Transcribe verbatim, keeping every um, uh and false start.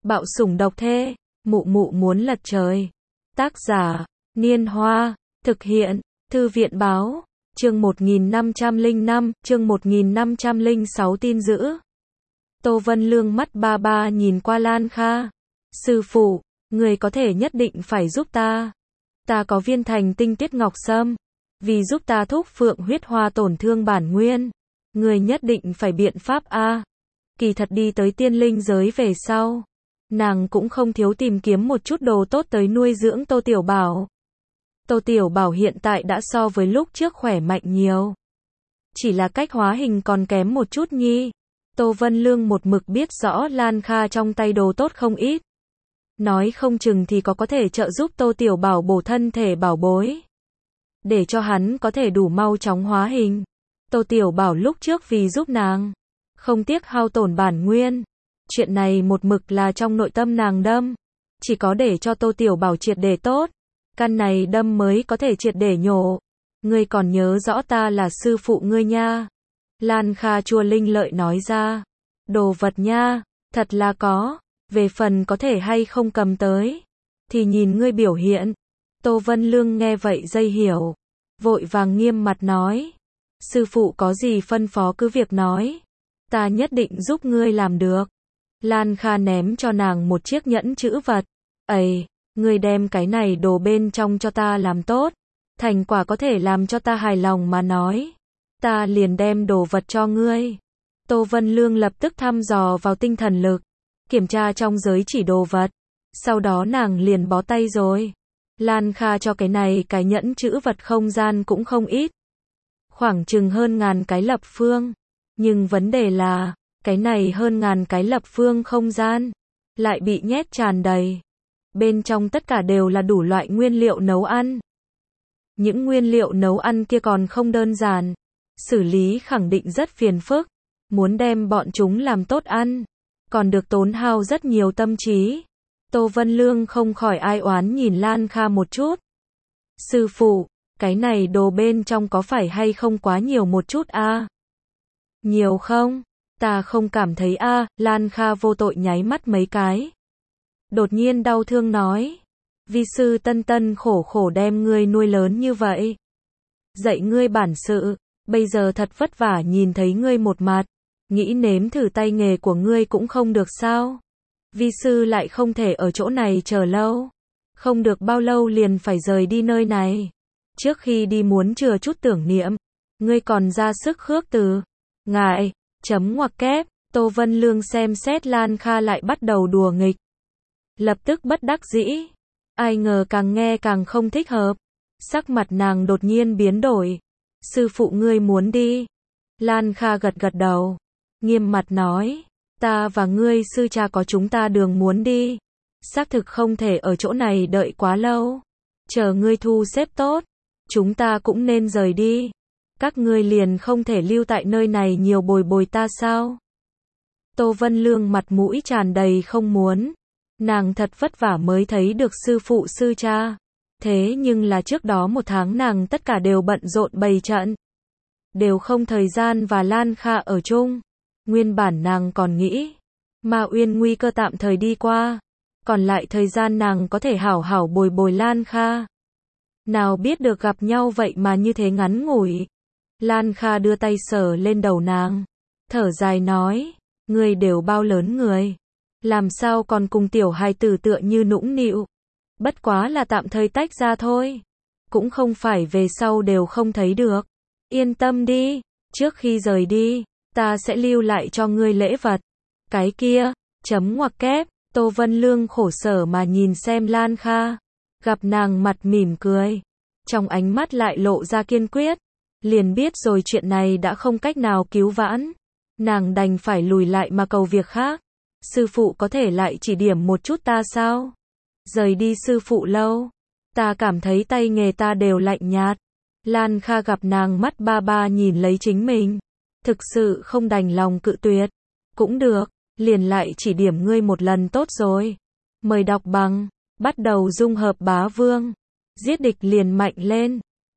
Bạo sủng độc thê, mụ mụ muốn lật trời. Tác giả, Niên Hoa, thực hiện, Thư viện báo, chương một nghìn năm trăm lẻ năm, chương một nghìn năm trăm lẻ sáu tin dữ. Tô Vân Lương mắt ba ba nhìn qua Lan Kha. Sư phụ, người có thể nhất định phải giúp ta. Ta có viên thành tinh tuyết ngọc sâm. Vì giúp ta thúc phượng huyết hoa tổn thương bản nguyên. Người nhất định phải biện pháp a. Kỳ thật đi tới tiên linh giới về sau. Nàng cũng không thiếu tìm kiếm một chút đồ tốt tới nuôi dưỡng Tô Tiểu Bảo. Tô Tiểu Bảo hiện tại đã so với lúc trước khỏe mạnh nhiều. Chỉ là cách hóa hình còn kém một chút nhi. Tô Vân Lương một mực biết rõ Lan Kha trong tay đồ tốt không ít. Nói không chừng thì có có thể trợ giúp Tô Tiểu Bảo bổ thân thể bảo bối. Để cho hắn có thể đủ mau chóng hóa hình. Tô Tiểu Bảo lúc trước vì giúp nàng. Không tiếc hao tổn bản nguyên. Chuyện này một mực là trong nội tâm nàng đâm. Chỉ có để cho Tô Tiểu Bảo triệt để tốt. Căn này đâm mới có thể triệt để nhổ. Ngươi còn nhớ rõ ta là sư phụ ngươi nha. Lan Kha chua linh lợi nói ra. Đồ vật nha, thật là có. Về phần có thể hay không cầm tới. Thì nhìn ngươi biểu hiện. Tô Vân Lương nghe vậy dây hiểu. Vội vàng nghiêm mặt nói. Sư phụ có gì phân phó cứ việc nói. Ta nhất định giúp ngươi làm được. Lan Kha ném cho nàng một chiếc nhẫn chữ vật. Ây, ngươi đem cái này đồ bên trong cho ta làm tốt. Thành quả có thể làm cho ta hài lòng mà nói. Ta liền đem đồ vật cho ngươi. Tô Vân Lương lập tức thăm dò vào tinh thần lực. Kiểm tra trong giới chỉ đồ vật. Sau đó nàng liền bó tay rồi. Lan Kha cho cái này cái nhẫn chữ vật không gian cũng không ít. Khoảng chừng hơn ngàn cái lập phương. Nhưng vấn đề là, cái này hơn ngàn cái lập phương không gian. Lại bị nhét tràn đầy. Bên trong tất cả đều là đủ loại nguyên liệu nấu ăn. Những nguyên liệu nấu ăn kia còn không đơn giản. Xử lý khẳng định rất phiền phức. Muốn đem bọn chúng làm tốt ăn. Còn được tốn hao rất nhiều tâm trí. Tô Vân Lương không khỏi ai oán nhìn Lan Kha một chút. Sư phụ, cái này đồ bên trong có phải hay không quá nhiều một chút a? À? Nhiều không? Ta không cảm thấy a. À, Lan Kha vô tội nháy mắt mấy cái. Đột nhiên đau thương nói. Vi sư tân tân khổ khổ đem ngươi nuôi lớn như vậy. Dạy ngươi bản sự. Bây giờ thật vất vả nhìn thấy ngươi một mặt. Nghĩ nếm thử tay nghề của ngươi cũng không được sao. Vi sư lại không thể ở chỗ này chờ lâu. Không được bao lâu liền phải rời đi nơi này. Trước khi đi muốn chừa chút tưởng niệm. Ngươi còn ra sức khước từ. Ngại, chấm ngoặc kép. Tô Vân Lương xem xét Lan Kha lại bắt đầu đùa nghịch. Lập tức bất đắc dĩ. Ai ngờ càng nghe càng không thích hợp. Sắc mặt nàng đột nhiên biến đổi. Sư phụ ngươi muốn đi. Lan Kha gật gật đầu. Nghiêm mặt nói. Ta và ngươi sư cha có chúng ta đường muốn đi. Xác thực không thể ở chỗ này đợi quá lâu. Chờ ngươi thu xếp tốt. Chúng ta cũng nên rời đi. Các ngươi liền không thể lưu tại nơi này nhiều bồi bồi ta sao? Tô Vân Lương mặt mũi tràn đầy không muốn. Nàng thật vất vả mới thấy được sư phụ sư cha. Thế nhưng là trước đó một tháng nàng tất cả đều bận rộn bày trận. Đều không thời gian và Lan Kha ở chung. Nguyên bản nàng còn nghĩ. Ma Uyên nguy cơ tạm thời đi qua. Còn lại thời gian nàng có thể hảo hảo bồi bồi Lan Kha. Nào biết được gặp nhau vậy mà như thế ngắn ngủi. Lan Kha đưa tay sờ lên đầu nàng. Thở dài nói. Ngươi đều bao lớn người. Làm sao còn cùng tiểu hài tử tựa như nũng nịu. Bất quá là tạm thời tách ra thôi. Cũng không phải về sau đều không thấy được. Yên tâm đi. Trước khi rời đi. Ta sẽ lưu lại cho ngươi lễ vật. Cái kia. Chấm ngoặc kép. Tô Vân Lương khổ sở mà nhìn xem Lan Kha. Gặp nàng mặt mỉm cười. Trong ánh mắt lại lộ ra kiên quyết. Liền biết rồi chuyện này đã không cách nào cứu vãn. Nàng đành phải lùi lại mà cầu việc khác. Sư phụ có thể lại chỉ điểm một chút ta sao? Rời đi sư phụ lâu. Ta cảm thấy tay nghề ta đều lạnh nhạt. Lan Kha gặp nàng mắt ba ba nhìn lấy chính mình. Thực sự không đành lòng cự tuyệt. Cũng được, liền lại chỉ điểm ngươi một lần tốt rồi. Mời đọc bằng. Bắt đầu dung hợp bá vương. Giết địch liền mạnh lên.